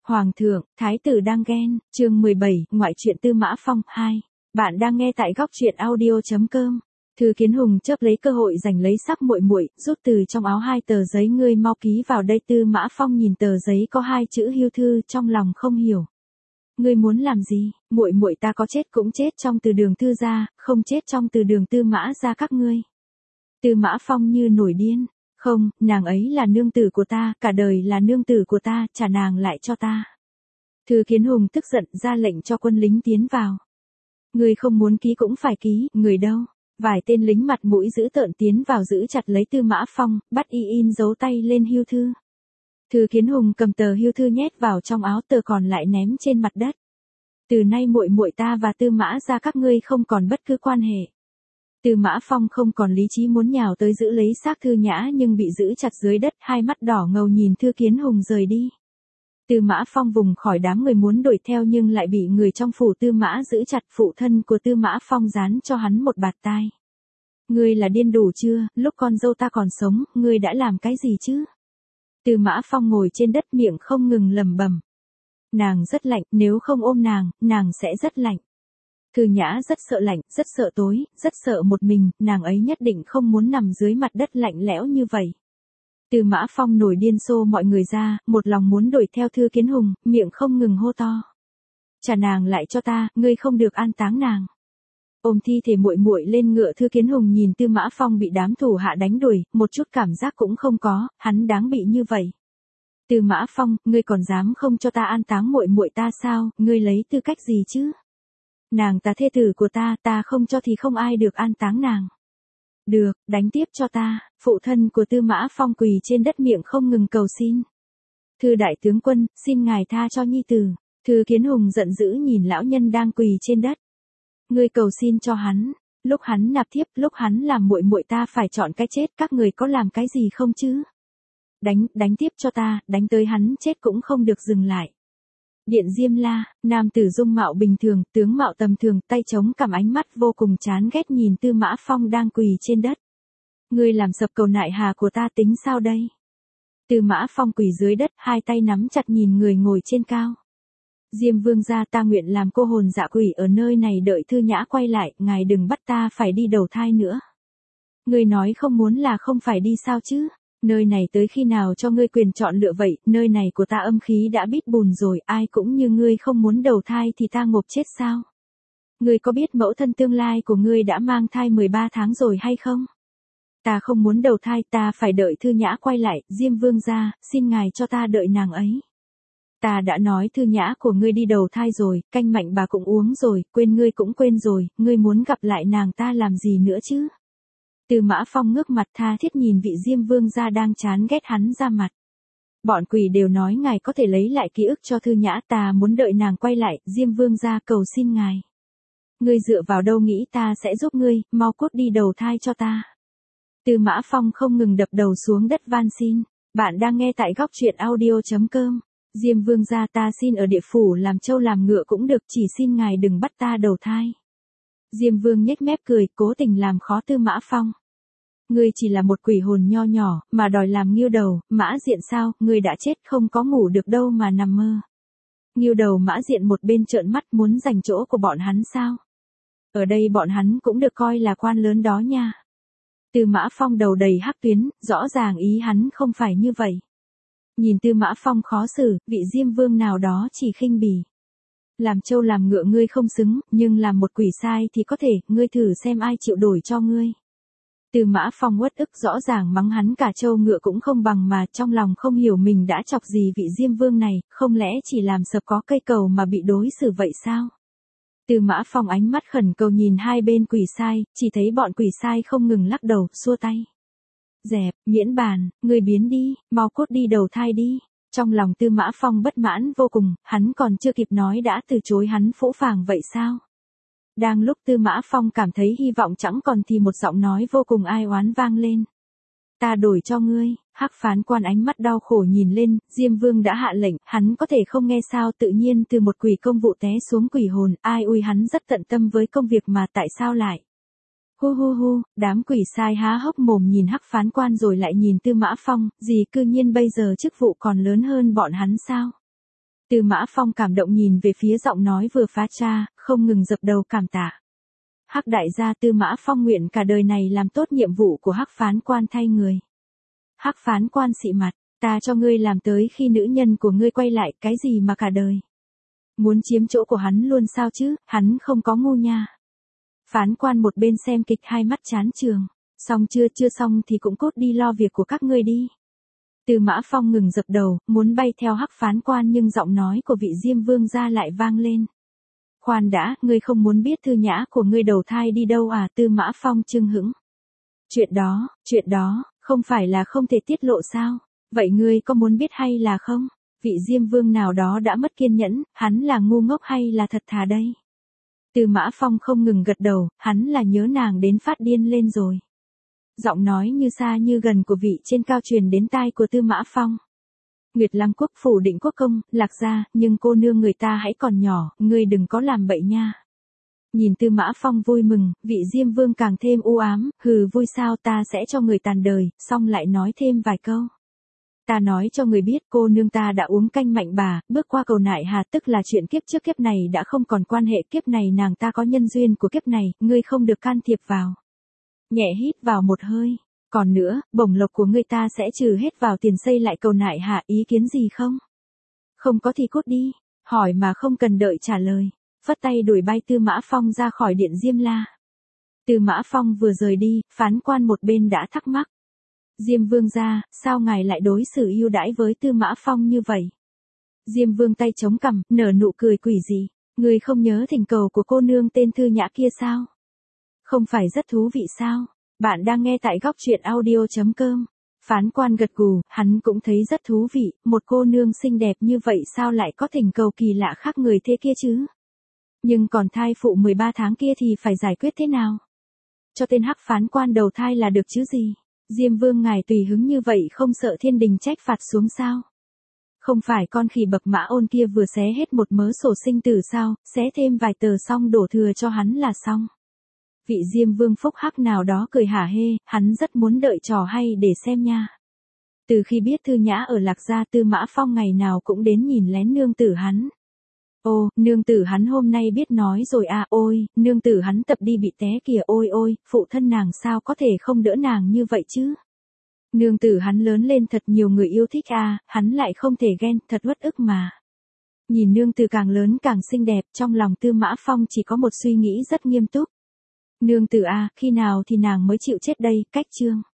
Hoàng thượng, thái tử đang ghen, chương 17, ngoại truyện Tư Mã Phong 2. Bạn đang nghe tại góc truyện audio.com. Thư Kiến Hùng chớp lấy cơ hội giành lấy sắp muội muội, rút từ trong áo 2 tờ giấy, ngươi mau ký vào đây. Tư Mã Phong nhìn tờ giấy có 2 chữ hưu thư, trong lòng không hiểu. Ngươi muốn làm gì? Muội muội ta có chết cũng chết trong Từ Đường Thư gia, không chết trong Từ Đường Tư Mã gia các ngươi. Tư Mã Phong như nổi điên. Không, nàng ấy là nương tử của ta, cả đời là nương tử của ta, trả nàng lại cho ta. Thư Kiến Hùng tức giận ra lệnh cho quân lính tiến vào. Người không muốn ký cũng phải ký, người đâu? Vài tên lính mặt mũi dữ tợn tiến vào giữ chặt lấy Tư Mã Phong, bắt y in dấu tay lên hưu thư. Thư Kiến Hùng cầm tờ hưu thư nhét vào trong áo, tờ còn lại ném trên mặt đất. Từ nay muội muội ta và Tư Mã gia các ngươi không còn bất cứ quan hệ. Tư Mã Phong không còn lý trí muốn nhào tới giữ lấy xác Thư Nhã nhưng bị giữ chặt dưới đất, hai mắt đỏ ngầu nhìn Thư Kiến Hùng rời đi. Tư Mã Phong vùng khỏi đám người muốn đuổi theo nhưng lại bị người trong phủ Tư Mã giữ chặt. Phụ thân của Tư Mã Phong giáng cho hắn một bạt tai. Ngươi là điên đủ chưa, lúc con dâu ta còn sống, ngươi đã làm cái gì chứ? Tư Mã Phong ngồi trên đất miệng không ngừng lẩm bẩm. Nàng rất lạnh, nếu không ôm nàng sẽ rất lạnh. Thư Nhã rất sợ lạnh, rất sợ tối, rất sợ một mình, nàng ấy nhất định không muốn nằm dưới mặt đất lạnh lẽo như vậy. Tư Mã Phong nổi điên xô mọi người ra, một lòng muốn đuổi theo Thư Kiến Hùng, miệng không ngừng hô to. Trả nàng lại cho ta, ngươi không được an táng nàng. Ôm thi thể muội muội lên ngựa. Thư Kiến Hùng nhìn Tư Mã Phong bị đám thủ hạ đánh đuổi, một chút cảm giác cũng không có, hắn đáng bị như vậy. Tư Mã Phong, ngươi còn dám không cho ta an táng muội muội ta sao, ngươi lấy tư cách gì chứ? Nàng ta thê tử của ta, ta không cho thì không ai được an táng nàng. Được, đánh tiếp cho ta. Phụ thân của Tư Mã Phong quỳ trên đất miệng không ngừng cầu xin. Thư đại tướng quân, xin ngài tha cho nhi tử. Thư Kiến Hùng giận dữ nhìn lão nhân đang quỳ trên đất. Ngươi cầu xin cho hắn, lúc hắn nạp thiếp, lúc hắn làm muội muội ta phải chọn cái chết, các người có làm cái gì không chứ? Đánh tiếp cho ta, đánh tới hắn chết cũng không được dừng lại. Điện Diêm La, nam tử dung mạo bình thường, tướng mạo tầm thường, tay chống cằm, ánh mắt vô cùng chán ghét nhìn Tư Mã Phong đang quỳ trên đất. Ngươi làm sập cầu nại hà của ta tính sao đây? Tư Mã Phong quỳ dưới đất, hai tay nắm chặt nhìn người ngồi trên cao. Diêm vương gia, ta nguyện làm cô hồn dạ quỷ ở nơi này đợi Thư Nhã quay lại, ngài đừng bắt ta phải đi đầu thai nữa. Ngươi nói không muốn là không phải đi sao chứ? Nơi này tới khi nào cho ngươi quyền chọn lựa vậy, nơi này của ta âm khí đã bít bùn rồi, ai cũng như ngươi không muốn đầu thai thì ta ngộp chết sao? Ngươi có biết mẫu thân tương lai của ngươi đã mang thai 13 tháng rồi hay không? Ta không muốn đầu thai, ta phải đợi Thư Nhã quay lại. Diêm vương gia, xin ngài cho ta đợi nàng ấy. Ta đã nói Thư Nhã của ngươi đi đầu thai rồi, canh mạnh bà cũng uống rồi, quên ngươi cũng quên rồi, ngươi muốn gặp lại nàng ta làm gì nữa chứ? Tư Mã Phong ngước mặt tha thiết nhìn vị Diêm vương gia đang chán ghét hắn ra mặt. Bọn quỷ đều nói ngài có thể lấy lại ký ức cho Thư Nhã, ta muốn đợi nàng quay lại. Diêm vương gia cầu xin ngài. Ngươi dựa vào đâu nghĩ ta sẽ giúp ngươi, mau cút đi đầu thai cho ta. Tư Mã Phong không ngừng đập đầu xuống đất van xin. Bạn đang nghe tại góc truyện audio.com. Diêm vương gia, ta xin ở địa phủ làm trâu làm ngựa cũng được, chỉ xin ngài đừng bắt ta đầu thai. Diêm vương nhếch mép cười, cố tình làm khó Tư Mã Phong. Ngươi chỉ là một quỷ hồn nho nhỏ, mà đòi làm Ngưu Đầu, Mã Diện sao, ngươi đã chết không có ngủ được đâu mà nằm mơ. Ngưu Đầu Mã Diện một bên trợn mắt muốn giành chỗ của bọn hắn sao? Ở đây bọn hắn cũng được coi là quan lớn đó nha. Tư Mã Phong đầu đầy hắc tuyến, rõ ràng ý hắn không phải như vậy. Nhìn Tư Mã Phong khó xử, vị Diêm vương nào đó chỉ khinh bỉ. Làm trâu làm ngựa ngươi không xứng, nhưng làm một quỷ sai thì có thể, ngươi thử xem ai chịu đổi cho ngươi. Tư Mã Phong uất ức, rõ ràng mắng hắn cả trâu ngựa cũng không bằng mà trong lòng không hiểu mình đã chọc gì vị Diêm vương này, không lẽ chỉ làm sập có cây cầu mà bị đối xử vậy sao? Tư Mã Phong ánh mắt khẩn cầu nhìn hai bên quỷ sai, chỉ thấy bọn quỷ sai không ngừng lắc đầu, xua tay. Dẹp, miễn bàn, ngươi biến đi, mau cút đi đầu thai đi. Trong lòng Tư Mã Phong bất mãn vô cùng, hắn còn chưa kịp nói đã từ chối, hắn phũ phàng vậy sao? Đang lúc Tư Mã Phong cảm thấy hy vọng chẳng còn thì một giọng nói vô cùng ai oán vang lên. Ta đổi cho ngươi. Hắc phán quan ánh mắt đau khổ nhìn lên, Diêm vương đã hạ lệnh, hắn có thể không nghe sao? Tự nhiên từ một quỷ công vụ té xuống quỷ hồn, ai ui, hắn rất tận tâm với công việc mà tại sao lại? Hu hu hu, đám quỷ sai há hốc mồm nhìn Hắc phán quan rồi lại nhìn Tư Mã Phong, gì cư nhiên bây giờ chức vụ còn lớn hơn bọn hắn sao? Tư Mã Phong cảm động nhìn về phía giọng nói vừa phá cha, không ngừng dập đầu cảm tạ. Hắc đại gia Tư Mã Phong nguyện cả đời này làm tốt nhiệm vụ của Hắc phán quan thay người. Hắc phán quan xị mặt, ta cho ngươi làm tới khi nữ nhân của ngươi quay lại, cái gì mà cả đời. Muốn chiếm chỗ của hắn luôn sao chứ, hắn không có ngu nha. Phán quan một bên xem kịch hai mắt chán trường. Xong chưa, chưa xong thì cũng cốt đi lo việc của các ngươi đi. Tư Mã Phong ngừng dập đầu, muốn bay theo Hắc phán quan nhưng giọng nói của vị Diêm Vương gia lại vang lên. Khoan đã, ngươi không muốn biết Thư Nhã của ngươi đầu thai đi đâu à? Tư Mã Phong chưng hững. Chuyện đó, không phải là không thể tiết lộ sao? Vậy ngươi có muốn biết hay là không? Vị Diêm Vương nào đó đã mất kiên nhẫn, hắn là ngu ngốc hay là thật thà đây? Tư Mã Phong không ngừng gật đầu, hắn là nhớ nàng đến phát điên lên rồi. Giọng nói như xa như gần của vị trên cao truyền đến tai của Tư Mã Phong. Nguyệt Lăng quốc phủ Định Quốc công, Lạc gia, nhưng cô nương người ta hãy còn nhỏ, ngươi đừng có làm bậy nha. Nhìn Tư Mã Phong vui mừng, vị Diêm Vương càng thêm u ám, hừ vui sao, ta sẽ cho người tàn đời, xong lại nói thêm vài câu. Ta nói cho người biết cô nương ta đã uống canh mạnh bà, bước qua cầu nại hà, tức là chuyện kiếp trước kiếp này đã không còn quan hệ, kiếp này nàng ta có nhân duyên của kiếp này, ngươi không được can thiệp vào. Nhẹ hít vào một hơi. Còn nữa, bổng lộc của ngươi ta sẽ trừ hết vào tiền xây lại cầu nại hà, ý kiến gì không? Không có thì cút đi, hỏi mà không cần đợi trả lời. Phất tay đuổi bay Tư Mã Phong ra khỏi điện Diêm La. Tư Mã Phong vừa rời đi, phán quan một bên đã thắc mắc. Diêm Vương gia, sao ngài lại đối xử ưu đãi với Tư Mã Phong như vậy? Diêm Vương tay chống cằm, nở nụ cười quỷ dị. Ngươi không nhớ thỉnh cầu của cô nương tên Thư Nhã kia sao? Không phải rất thú vị sao? Bạn đang nghe tại góc truyện audio.com. Phán quan gật gù, hắn cũng thấy rất thú vị, một cô nương xinh đẹp như vậy sao lại có thỉnh cầu kỳ lạ khác người thế kia chứ? Nhưng còn thai phụ 13 tháng kia thì phải giải quyết thế nào? Cho tên Hắc phán quan đầu thai là được chứ gì? Diêm Vương ngài tùy hứng như vậy không sợ thiên đình trách phạt xuống sao? Không phải con khỉ bậc mã ôn kia vừa xé hết một mớ sổ sinh tử sao, xé thêm vài tờ xong đổ thừa cho hắn là xong. Vị Diêm Vương phúc hắc nào đó cười hả hê, hắn rất muốn đợi trò hay để xem nha. Từ khi biết Thư Nhã ở Lạc gia, Tư Mã Phong ngày nào cũng đến nhìn lén nương tử hắn. Ô, nương tử hắn hôm nay biết nói rồi à, ôi, nương tử hắn tập đi bị té kìa, ôi ôi, phụ thân nàng sao có thể không đỡ nàng như vậy chứ? Nương tử hắn lớn lên thật nhiều người yêu thích à, hắn lại không thể ghen, thật uất ức mà. Nhìn nương tử càng lớn càng xinh đẹp, trong lòng Tư Mã Phong chỉ có một suy nghĩ rất nghiêm túc. Nương tử à, khi nào thì nàng mới chịu chết đây, cách chương.